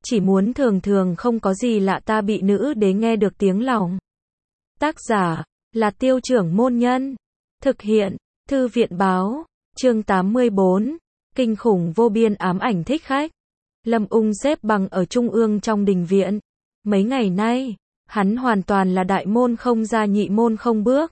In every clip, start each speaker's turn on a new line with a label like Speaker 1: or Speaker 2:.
Speaker 1: chỉ muốn thường thường không có gì lạ ta bị nữ đế nghe được tiếng lòng. Tác giả là Tiêu Trưởng Môn Nhân. Thực hiện Thư viện Báo. Chương 84. Kinh khủng vô biên ám ảnh thích khách. Lâm Ung xếp bằng ở trung ương trong đình viện. Mấy ngày nay, hắn hoàn toàn là đại môn không ra nhị môn không bước.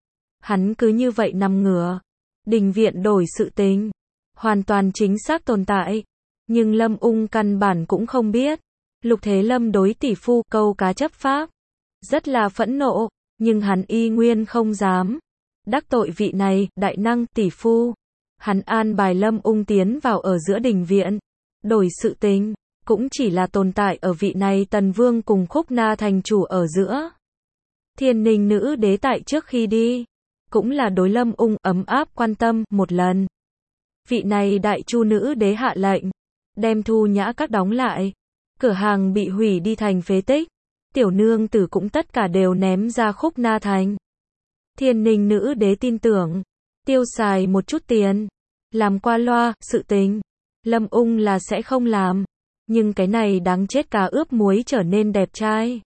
Speaker 1: Hắn cứ như vậy nằm ngửa. Đình viện đổi sự tình. Hoàn toàn chính xác tồn tại. Nhưng Lâm Ung căn bản cũng không biết. Lục Thế Lâm đối tỷ phu câu cá chấp pháp. Rất là phẫn nộ, nhưng hắn y nguyên không dám. Đắc tội vị này, đại năng, tỷ phu. Hắn an bài Lâm Ung tiến vào ở giữa đình viện. Đổi sự tình, cũng chỉ là tồn tại ở vị này Tần Vương cùng Khúc Na thành chủ ở giữa. Thiên Ninh nữ đế tại trước khi đi, cũng là đối Lâm Ung ấm áp quan tâm một lần. Vị này đại chu nữ đế hạ lệnh, đem Thu Nhã Các đóng lại. Cửa hàng bị hủy đi thành phế tích. Tiểu nương tử cũng tất cả đều ném ra Khúc Na thành. Thiên Ninh nữ đế tin tưởng, tiêu xài một chút tiền, làm qua loa, sự tình. Lâm Ung là sẽ không làm. Nhưng cái này đáng chết cá ướp muối trở nên đẹp trai.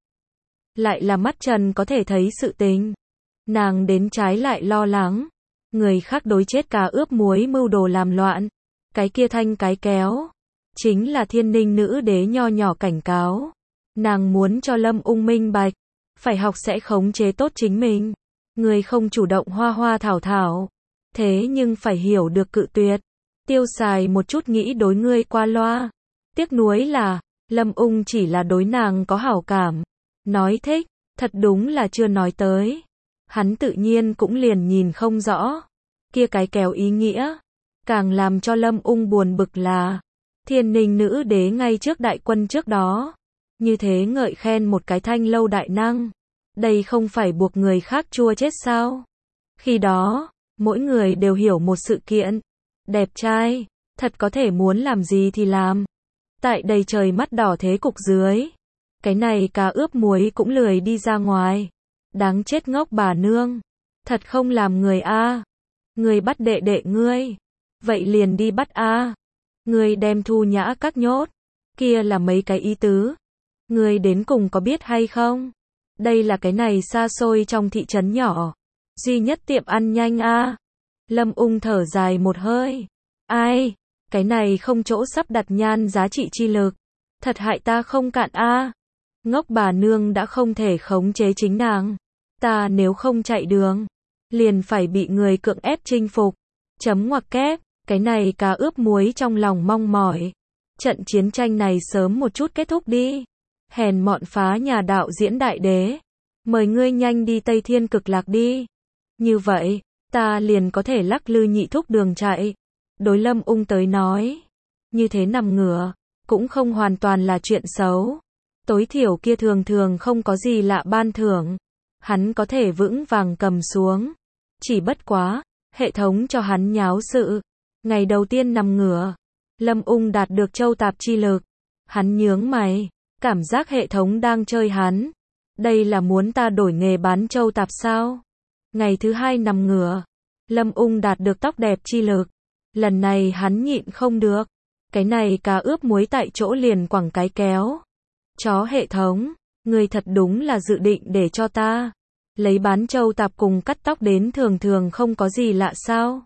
Speaker 1: Lại là mắt trần có thể thấy sự tình. Nàng đến trái lại lo lắng. Người khác đối chết cá ướp muối mưu đồ làm loạn. Cái kia thanh cái kéo. Chính là Thiên Ninh nữ đế nho nhỏ cảnh cáo. Nàng muốn cho Lâm Ung minh bạch. Phải học sẽ khống chế tốt chính mình. Người không chủ động hoa hoa thảo thảo. Thế nhưng phải hiểu được cự tuyệt. Tiêu xài một chút nghĩ đối ngươi qua loa. Tiếc nuối là, Lâm Ung chỉ là đối nàng có hảo cảm. Nói thích, thật đúng là chưa nói tới. Hắn tự nhiên cũng liền nhìn không rõ. Kia cái kéo ý nghĩa. Càng làm cho Lâm Ung buồn bực là, Thiên Ninh nữ đế ngay trước đại quân trước đó. Như thế ngợi khen một cái thanh lâu đại năng. Đây không phải buộc người khác chua chết sao? Khi đó, mỗi người đều hiểu một sự kiện. Đẹp trai, thật có thể muốn làm gì thì làm. Tại đây trời mắt đỏ thế cục dưới. Cái này cá ướp muối cũng lười đi ra ngoài. Đáng chết ngốc bà nương. Thật không làm người a. Người bắt đệ đệ ngươi. Vậy liền đi bắt a. Ngươi đem Thu Nhã Các nhốt. Kia là mấy cái ý tứ. Ngươi đến cùng có biết hay không? Đây là cái này xa xôi trong thị trấn nhỏ. Duy nhất tiệm ăn nhanh a. Lâm Ung thở dài một hơi. Ai? Cái này không chỗ sắp đặt nhan giá trị chi lực. Thật hại ta không cạn a. Ngốc bà nương đã không thể khống chế chính nàng. Ta nếu không chạy đường, liền phải bị người cưỡng ép chinh phục. Chấm ngoặc kép, cái này cá ướp muối trong lòng mong mỏi. Trận chiến tranh này sớm một chút kết thúc đi. Hèn mọn phá nhà đạo diễn đại đế. Mời ngươi nhanh đi Tây Thiên Cực Lạc đi. Như vậy, ta liền có thể lắc lư nhị thúc đường chạy. Đối Lâm Ung tới nói, như thế nằm ngửa, cũng không hoàn toàn là chuyện xấu. Tối thiểu kia thường thường không có gì lạ ban thưởng. Hắn có thể vững vàng cầm xuống. Chỉ bất quá, hệ thống cho hắn nháo sự. Ngày đầu tiên nằm ngửa, Lâm Ung đạt được châu tạp chi lực. Hắn nhướng mày, cảm giác hệ thống đang chơi hắn. Đây là muốn ta đổi nghề bán châu tạp sao? Ngày thứ hai nằm ngửa, Lâm Ung đạt được tóc đẹp chi lực. Lần này hắn nhịn không được. Cái này cá ướp muối tại chỗ liền quẳng cái kéo. Chó hệ thống, người thật đúng là dự định để cho ta lấy bán châu tạp cùng cắt tóc đến thường thường không có gì lạ sao?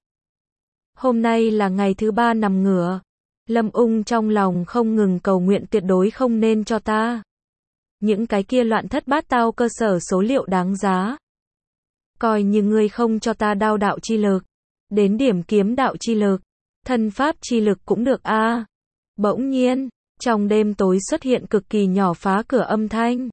Speaker 1: Hôm nay là ngày thứ 3 nằm ngửa. Lâm Ung trong lòng không ngừng cầu nguyện tuyệt đối không nên cho ta những cái kia loạn thất bát tao cơ sở số liệu đáng giá. Coi như ngươi không cho ta đao đạo chi lực, đến điểm kiếm đạo chi lực, thân pháp chi lực cũng được a. Bỗng nhiên, trong đêm tối xuất hiện cực kỳ nhỏ phá cửa âm thanh.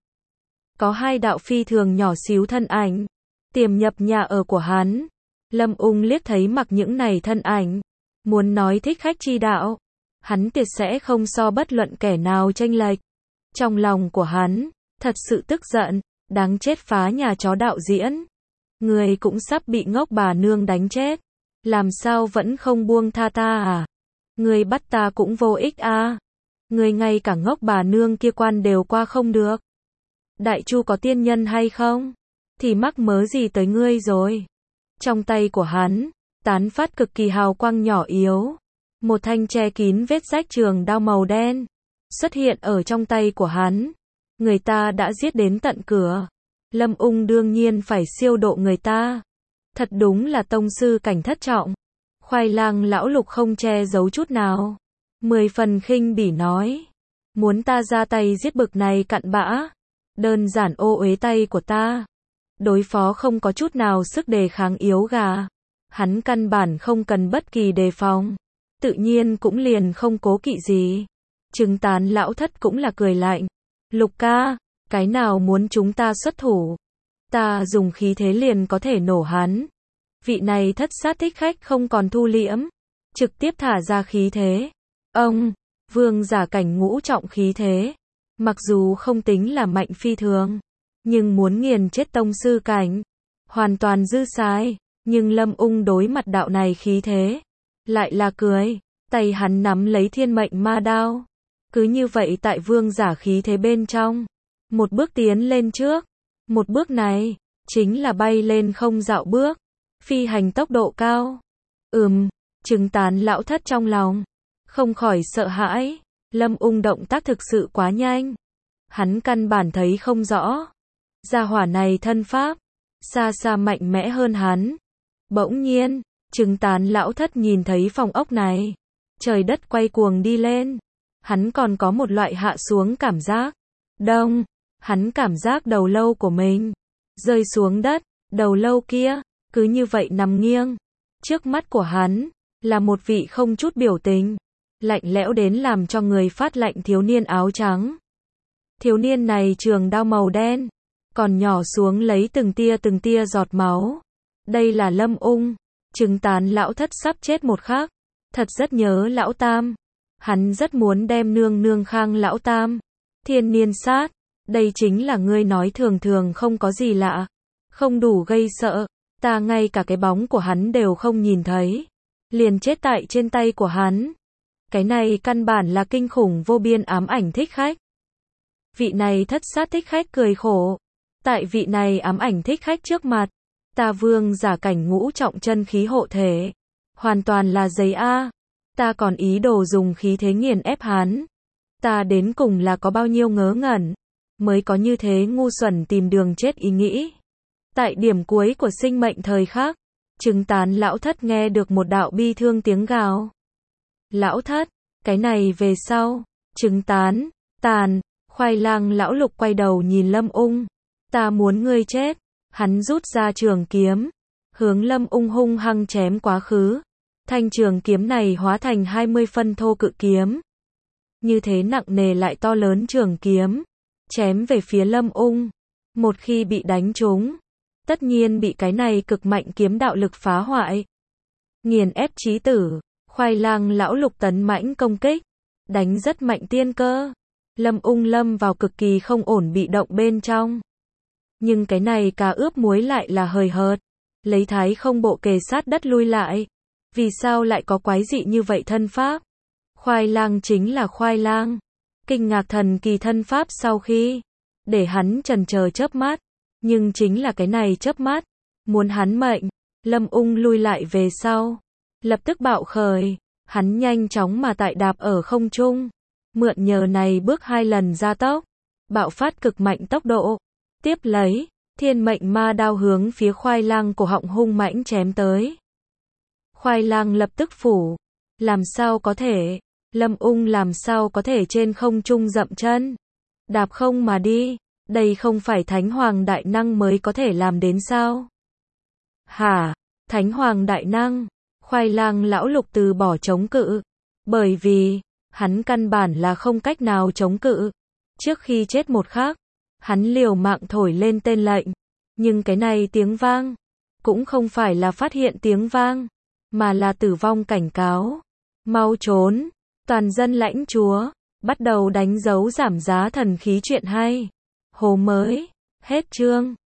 Speaker 1: Có hai đạo phi thường nhỏ xíu thân ảnh, tiềm nhập nhà ở của hắn. Lâm Ung liếc thấy mặc những này thân ảnh, muốn nói thích khách chi đạo, hắn tuyệt sẽ không so bất luận kẻ nào chênh lệch. Trong lòng của hắn, thật sự tức giận, đáng chết phá nhà chó đạo diễn. Người cũng sắp bị ngốc bà nương đánh chết. Làm sao vẫn không buông tha ta à? Người bắt ta cũng vô ích a. Người ngay cả ngốc bà nương kia quan đều qua không được. Đại chu có tiên nhân hay không? Thì mắc mớ gì tới ngươi rồi? Trong tay của hắn, tán phát cực kỳ hào quang nhỏ yếu. Một thanh che kín vết rách trường đao màu đen. xuất hiện ở trong tay của hắn. Người ta đã giết đến tận cửa. Lâm Ung đương nhiên phải siêu độ người ta. Thật đúng là tông sư cảnh thất trọng. Khoai lang lão lục không che giấu chút nào. 10 phần khinh bỉ nói. Muốn ta ra tay giết bực này cặn bã. Đơn giản ô uế tay của ta. Đối phó không có chút nào sức đề kháng yếu gà. Hắn căn bản không cần bất kỳ đề phòng. Tự nhiên cũng liền không cố kỵ gì. Trừng Tán lão thất cũng là cười lạnh. Lục ca, cái nào muốn chúng ta xuất thủ? Ta dùng khí thế liền có thể nổ hắn. Vị này thất sát thích khách không còn thu liễm. Trực tiếp thả ra khí thế. Ông, vương giả cảnh ngũ trọng khí thế. Mặc dù không tính là mạnh phi thường. Nhưng muốn nghiền chết tông sư cảnh. Hoàn toàn dư sai. Nhưng Lâm Ung đối mặt đạo này khí thế. Lại là cười. Tay hắn nắm lấy thiên mệnh ma đao. Cứ như vậy tại vương giả khí thế bên trong. Một bước tiến lên trước. Một bước này. Chính là bay lên không dạo bước. Phi hành tốc độ cao. Trừng Tán lão thất trong lòng. Không khỏi sợ hãi. Lâm Ung động tác thực sự quá nhanh. Hắn căn bản thấy không rõ. Gia hỏa này thân pháp. Xa xa mạnh mẽ hơn hắn. Bỗng nhiên. Trừng Tán lão thất nhìn thấy phòng ốc này. Trời đất quay cuồng đi lên. Hắn còn có một loại hạ xuống cảm giác. Đông. Hắn cảm giác đầu lâu của mình. Rơi xuống đất. Đầu lâu kia. Cứ như vậy nằm nghiêng. Trước mắt của hắn. Là một vị không chút biểu tình. Lạnh lẽo đến làm cho người phát lạnh thiếu niên áo trắng. Thiếu niên này trường đao màu đen. Còn nhỏ xuống lấy từng tia giọt máu. Đây là Lâm Ung. Trừng Tán lão thất sắp chết một khắc. Thật rất nhớ lão tam. Hắn rất muốn đem nương nương khang lão tam. Thiên niên sát. Đây chính là ngươi nói thường thường không có gì lạ. Không đủ gây sợ. Ta ngay cả cái bóng của hắn đều không nhìn thấy. Liền chết tại trên tay của hắn. Cái này căn bản là kinh khủng vô biên ám ảnh thích khách. Vị này thất sát thích khách cười khổ. Tại vị này ám ảnh thích khách trước mặt. Ta vương giả cảnh ngũ trọng chân khí hộ thể. Hoàn toàn là giấy A. Ta còn ý đồ dùng khí thế nghiền ép hắn. Ta đến cùng là có bao nhiêu ngớ ngẩn. Mới có như thế ngu xuẩn tìm đường chết ý nghĩ. Tại điểm cuối của sinh mệnh thời khắc. Trừng Tán lão thất nghe được một đạo bi thương tiếng gào. Lão thất, cái này về sau. Trừng Tán, tàn. Khoai lang lão lục quay đầu nhìn Lâm Ung. Ta muốn ngươi chết. Hắn rút ra trường kiếm. Hướng Lâm Ung hung hăng chém quá khứ. Thanh trường kiếm này hóa thành 20 phân thô cự kiếm. Như thế nặng nề lại to lớn trường kiếm. Chém về phía Lâm Ung. Một khi bị đánh trúng. Tất nhiên bị cái này cực mạnh kiếm đạo lực phá hoại. Nghiền ép chí tử. Khoai lang lão lục tấn mãnh công kích. Đánh rất mạnh tiên cơ. Lâm Ung lâm vào cực kỳ không ổn bị động bên trong. Nhưng cái này cá ướp muối lại là hời hợt. Lấy thái không bộ kề sát đất lui lại. Vì sao lại có quái dị như vậy thân pháp? Khoai lang chính là khoai lang. Kinh ngạc thần kỳ thân pháp sau khi. Để hắn chần chờ chớp mắt. Nhưng chính là cái này chớp mắt. Muốn hắn mệnh. Lâm Ung lui lại về sau. Lập tức bạo khởi. Hắn nhanh chóng mà tại đạp ở không trung. Mượn nhờ này bước 2 lần gia tốc. Bạo phát cực mạnh tốc độ. Tiếp lấy. Thiên mệnh ma đao hướng phía khoai lang cổ họng hung mãnh chém tới. Khoai lang lập tức phủ. Làm sao có thể? Lâm Ung làm sao có thể trên không trung dậm chân? Đạp không mà đi. Đây không phải Thánh Hoàng Đại Năng mới có thể làm đến sao? Hả? Thánh Hoàng Đại Năng? Khoai lang lão lục từ bỏ chống cự. Bởi vì, hắn căn bản là không cách nào chống cự. Trước khi chết một khắc, hắn liều mạng thổi lên tên lệnh. Nhưng cái này tiếng vang, cũng không phải là phát hiện tiếng vang, mà là tử vong cảnh cáo. Mau trốn, toàn dân lãnh chúa, bắt đầu đánh dấu giảm giá thần khí chuyện hay. Hồ mới, hết chương.